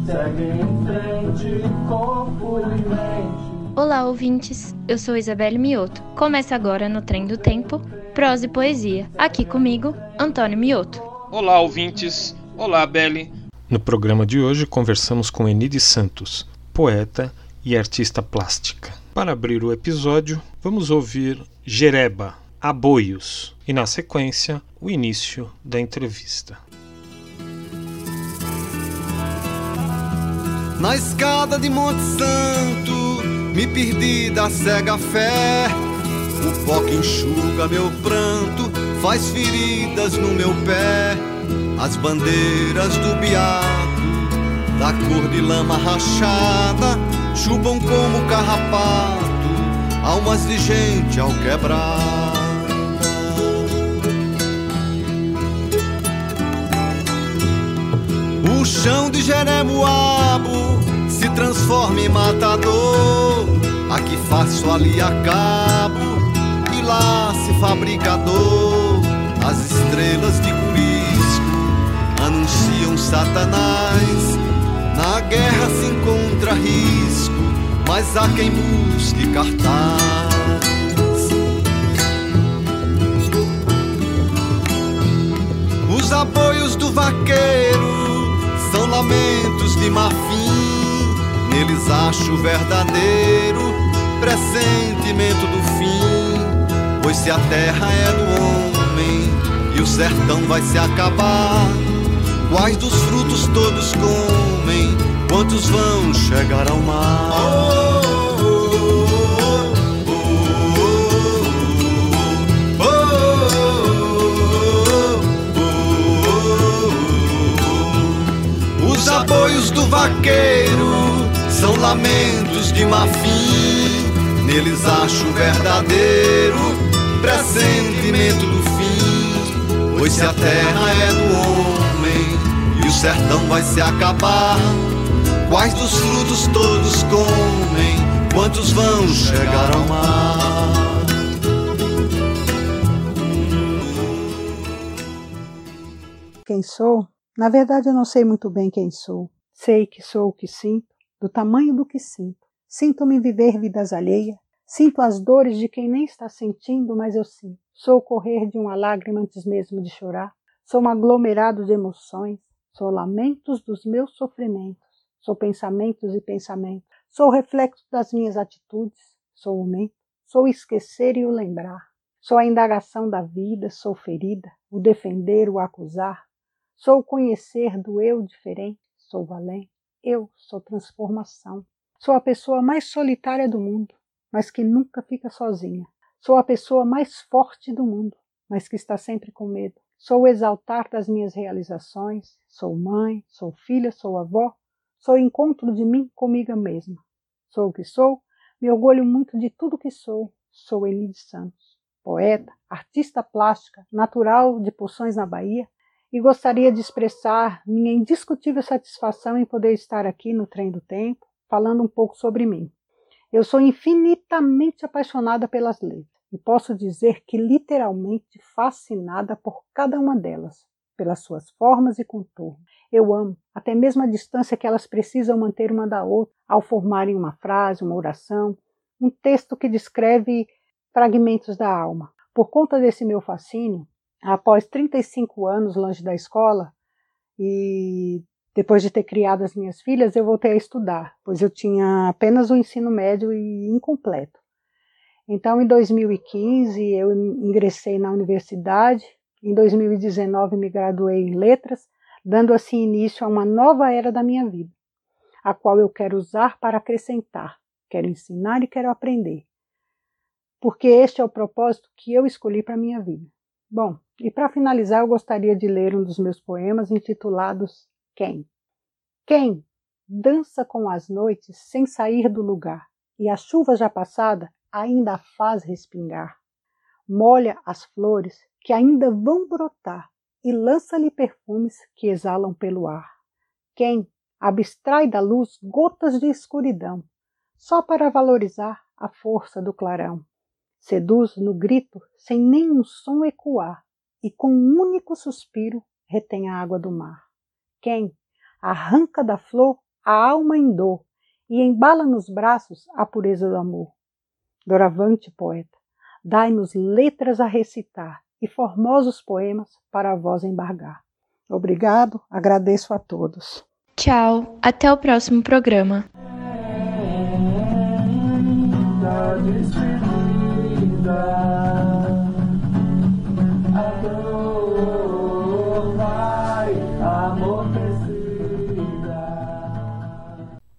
segue em frente, corpo e mente. Olá, ouvintes. Eu sou Isabelle Mioto. Começa agora no Trem do Tempo, prosa e poesia. Aqui comigo, Antônio Mioto. Olá, ouvintes. Olá, Belle. No programa de hoje conversamos com Enide Santos, poeta e artista plástica. Para abrir o episódio, vamos ouvir Jereba, Aboios, e na sequência, o início da entrevista. Na escada de Monte Santo, me perdi da cega fé. O pó que enxuga meu pranto faz feridas no meu pé. As bandeiras do beato, da cor de lama rachada, chupam como carrapato almas de gente ao quebrar. O chão de Jeremoabo se transforma em matador. Aqui faço, ali acabo, e lá se fabrica dor. As estrelas de Curisco anunciam Satanás. Na guerra se encontra risco, mas há quem busque cartaz. Os aboios do vaqueiro são lamentos de marfim. Neles acho o verdadeiro pressentimento do fim. Pois se a terra é do homem e o sertão vai se acabar, quais dos frutos todos comem? Quantos vão chegar ao mar? Os aboios do vaqueiro são lamentos de marfim. Neles acho o verdadeiro pressentimento do fim. Pois se a terra é do homem e o sertão vai se acabar, quais dos frutos todos comem? Quantos vão chegar ao mar? Quem sou? Na verdade, eu não sei muito bem quem sou. Sei que sou o que sinto, do tamanho do que sinto. Sinto-me viver vidas alheias. Sinto as dores de quem nem está sentindo, mas eu sinto. Sou o correr de uma lágrima antes mesmo de chorar. Sou um aglomerado de emoções. Sou lamentos dos meus sofrimentos. Sou pensamentos e pensamentos. Sou o reflexo das minhas atitudes. Sou o momento. Sou o esquecer e o lembrar. Sou a indagação da vida. Sou ferida. O defender, o acusar. Sou o conhecer do eu diferente, sou valente, eu sou transformação. Sou a pessoa mais solitária do mundo, mas que nunca fica sozinha. Sou a pessoa mais forte do mundo, mas que está sempre com medo. Sou o exaltar das minhas realizações, sou mãe, sou filha, sou avó, sou o encontro de mim comigo mesma. Sou o que sou, me orgulho muito de tudo que sou. Sou Enide Santos, poeta, artista plástica, natural de Poções na Bahia, e gostaria de expressar minha indiscutível satisfação em poder estar aqui no Trem do Tempo, falando um pouco sobre mim. Eu sou infinitamente apaixonada pelas letras, e posso dizer que literalmente fascinada por cada uma delas, pelas suas formas e contornos. Eu amo, até mesmo a distância que elas precisam manter uma da outra, ao formarem uma frase, uma oração, um texto que descreve fragmentos da alma. Por conta desse meu fascínio, após 35 anos longe da escola e depois de ter criado as minhas filhas, eu voltei a estudar, pois eu tinha apenas o ensino médio e incompleto. Então, em 2015, eu ingressei na universidade, em 2019 me graduei em letras, dando assim início a uma nova era da minha vida, a qual eu quero usar para acrescentar, quero ensinar e quero aprender, porque este é o propósito que eu escolhi para a minha vida. Bom, e para finalizar, eu gostaria de ler um dos meus poemas intitulados Quem? Quem dança com as noites sem sair do lugar, e a chuva já passada ainda a faz respingar. Molha as flores que ainda vão brotar e lança-lhe perfumes que exalam pelo ar. Quem abstrai da luz gotas de escuridão, só para valorizar a força do clarão. Seduz no grito sem nenhum som ecoar, e com um único suspiro retém a água do mar. Quem arranca da flor a alma em dor e embala nos braços a pureza do amor. Doravante, poeta, dai-nos letras a recitar e formosos poemas para a voz embargar. Obrigado, agradeço a todos. Tchau, até o próximo programa. Da despedida.